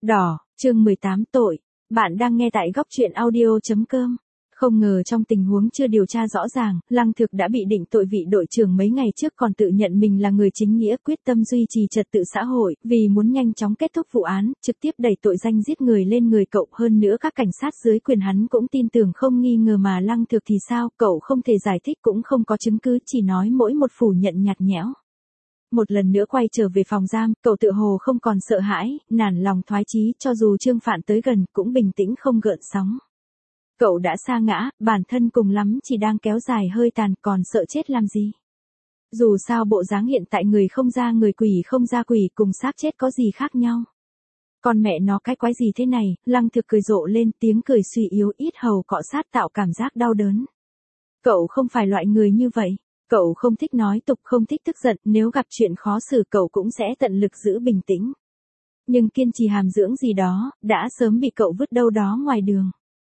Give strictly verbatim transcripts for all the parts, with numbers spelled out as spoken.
Đỏ, chương mười tám tội. Bạn đang nghe tại góc truyện audio chấm com. Không ngờ trong tình huống chưa điều tra rõ ràng, Lăng Thực đã bị định tội vị đội trưởng mấy ngày trước còn tự nhận mình là người chính nghĩa quyết tâm duy trì trật tự xã hội, vì muốn nhanh chóng kết thúc vụ án, trực tiếp đẩy tội danh giết người lên người cậu. Hơn nữa các cảnh sát dưới quyền hắn cũng tin tưởng không nghi ngờ, mà Lăng Thực thì sao, cậu không thể giải thích cũng không có chứng cứ, chỉ nói mỗi một phủ nhận nhạt nhẽo. Một lần nữa quay trở về phòng giam, cậu tự hồ không còn sợ hãi, nản lòng thoái chí, cho dù Trương Phạn tới gần, cũng bình tĩnh không gợn sóng. Cậu đã sa ngã, bản thân cùng lắm chỉ đang kéo dài hơi tàn, còn sợ chết làm gì? Dù sao bộ dáng hiện tại người không ra người quỷ không ra quỷ, cùng xác chết có gì khác nhau? Con mẹ nó cái quái gì thế này? Lăng Thực cười rộ lên, tiếng cười suy yếu ít hầu cọ sát tạo cảm giác đau đớn. Cậu không phải loại người như vậy. Cậu không thích nói tục, không thích tức giận, nếu gặp chuyện khó xử cậu cũng sẽ tận lực giữ bình tĩnh. Nhưng kiên trì hàm dưỡng gì đó, đã sớm bị cậu vứt đâu đó ngoài đường.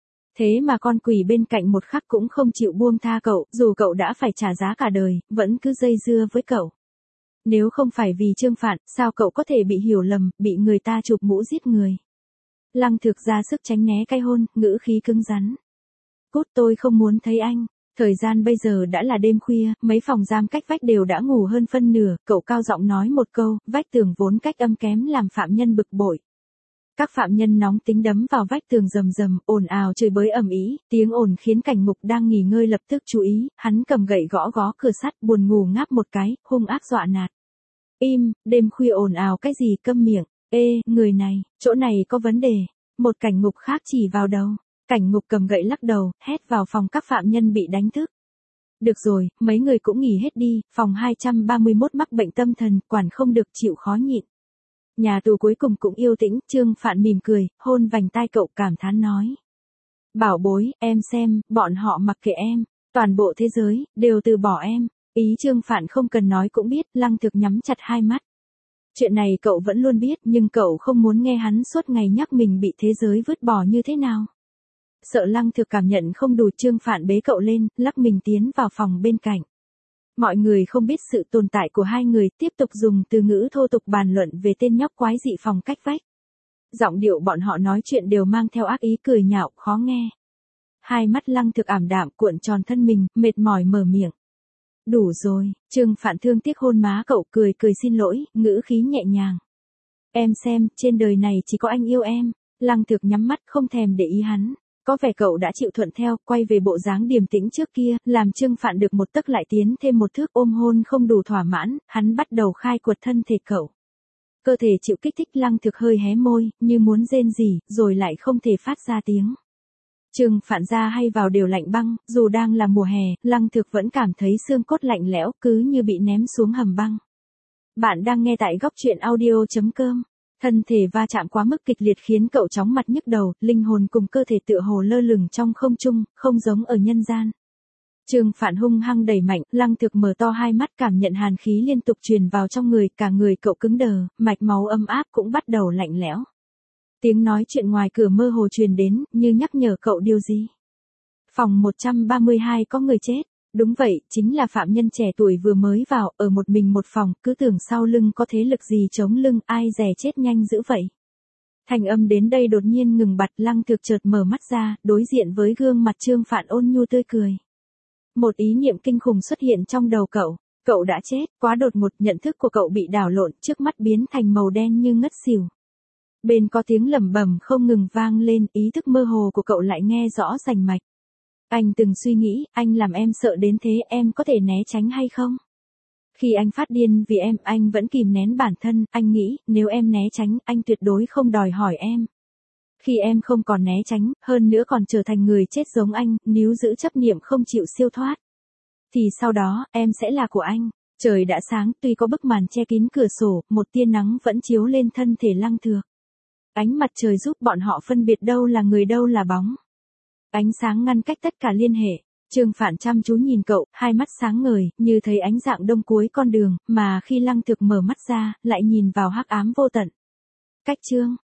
Thế mà con quỷ bên cạnh một khắc cũng không chịu buông tha cậu, dù cậu đã phải trả giá cả đời, vẫn cứ dây dưa với cậu. Nếu không phải vì Trương Phạn, sao cậu có thể bị hiểu lầm, bị người ta chụp mũ giết người? Lăng Thực ra sức tránh né cái hôn, ngữ khí cứng rắn. Cút, tôi không muốn thấy anh. Thời gian bây giờ đã là đêm khuya, mấy phòng giam cách vách đều đã ngủ hơn phân nửa, cậu cao giọng nói một câu, vách tường vốn cách âm kém làm phạm nhân bực bội. Các phạm nhân nóng tính đấm vào vách tường rầm rầm, ồn ào chửi bới ầm ĩ, tiếng ồn khiến Cảnh Ngục đang nghỉ ngơi lập tức chú ý, hắn cầm gậy gõ gõ cửa sắt, buồn ngủ ngáp một cái, hung ác dọa nạt. Im, đêm khuya ồn ào cái gì, câm miệng. Ê, người này, chỗ này có vấn đề. Một Cảnh Ngục khác chỉ vào đầu. Cảnh Ngục cầm gậy lắc đầu, hét vào phòng các phạm nhân bị đánh thức. Được rồi, mấy người cũng nghỉ hết đi, phòng hai trăm ba mươi mốt mắc bệnh tâm thần, quản không được chịu khó nhịn. Nhà tù cuối cùng cũng yêu tĩnh, Trương Phạn mỉm cười, hôn vành tai cậu cảm thán nói. Bảo bối, em xem, bọn họ mặc kệ em, toàn bộ thế giới, đều từ bỏ em. Ý Trương Phạn không cần nói cũng biết, Lăng Thực nhắm chặt hai mắt. Chuyện này cậu vẫn luôn biết, nhưng cậu không muốn nghe hắn suốt ngày nhắc mình bị thế giới vứt bỏ như thế nào. Sợ Lăng Thực cảm nhận không đủ, Trương Phạn bế cậu lên, lắc mình tiến vào phòng bên cạnh. Mọi người không biết sự tồn tại của hai người, tiếp tục dùng từ ngữ thô tục bàn luận về tên nhóc quái dị phòng cách vách. Giọng điệu bọn họ nói chuyện đều mang theo ác ý, cười nhạo, khó nghe. Hai mắt Lăng Thực ảm đạm, cuộn tròn thân mình, mệt mỏi mở miệng. Đủ rồi, Trương Phạn thương tiếc hôn má cậu, cười cười xin lỗi, ngữ khí nhẹ nhàng. Em xem, trên đời này chỉ có anh yêu em. Lăng Thực nhắm mắt không thèm để ý hắn. Có vẻ cậu đã chịu thuận theo, quay về bộ dáng điềm tĩnh trước kia, làm Trương Phạn được một tấc lại tiến thêm một thước, ôm hôn không đủ thỏa mãn, hắn bắt đầu khai quật thân thể cậu. Cơ thể chịu kích thích, Lăng Thực hơi hé môi, như muốn rên rỉ, rồi lại không thể phát ra tiếng. Trương Phạn ra hay vào đều lạnh băng, dù đang là mùa hè, Lăng Thực vẫn cảm thấy xương cốt lạnh lẽo, cứ như bị ném xuống hầm băng. Bạn đang nghe tại góc truyện audio chấm com. Thân thể va chạm quá mức kịch liệt khiến cậu chóng mặt nhức đầu, linh hồn cùng cơ thể tựa hồ lơ lửng trong không trung, không giống ở nhân gian. Trương Phạn hung hăng đẩy mạnh, Lăng Thực mở to hai mắt, cảm nhận hàn khí liên tục truyền vào trong người, cả người cậu cứng đờ, mạch máu âm áp cũng bắt đầu lạnh lẽo. Tiếng nói chuyện ngoài cửa mơ hồ truyền đến, như nhắc nhở cậu điều gì. Phòng một trăm ba mươi hai có người chết. Đúng vậy, chính là phạm nhân trẻ tuổi vừa mới vào, ở một mình một phòng, cứ tưởng sau lưng có thế lực gì chống lưng, ai dè chết nhanh dữ vậy. Thành âm đến đây đột nhiên ngừng bặt, Lăng Thực chợt mở mắt ra, đối diện với gương mặt Trương Phạn ôn nhu tươi cười. Một ý niệm kinh khủng xuất hiện trong đầu cậu, cậu đã chết, quá đột ngột, nhận thức của cậu bị đảo lộn, trước mắt biến thành màu đen như ngất xỉu. Bên có tiếng lẩm bẩm không ngừng vang lên, ý thức mơ hồ của cậu lại nghe rõ rành mạch. Anh từng suy nghĩ, anh làm em sợ đến thế, em có thể né tránh hay không? Khi anh phát điên vì em, anh vẫn kìm nén bản thân, anh nghĩ, nếu em né tránh, anh tuyệt đối không đòi hỏi em. Khi em không còn né tránh, hơn nữa còn trở thành người chết giống anh, nếu giữ chấp niệm không chịu siêu thoát, thì sau đó, em sẽ là của anh. Trời đã sáng, tuy có bức màn che kín cửa sổ, một tia nắng vẫn chiếu lên thân thể Lăng Thực. Ánh mặt trời giúp bọn họ phân biệt đâu là người đâu là bóng. Ánh sáng ngăn cách tất cả liên hệ. Trương Phạn chăm chú nhìn cậu, hai mắt sáng ngời, như thấy ánh dạng đông cuối con đường, mà khi Lăng Thực mở mắt ra, lại nhìn vào hắc ám vô tận. Cách Trương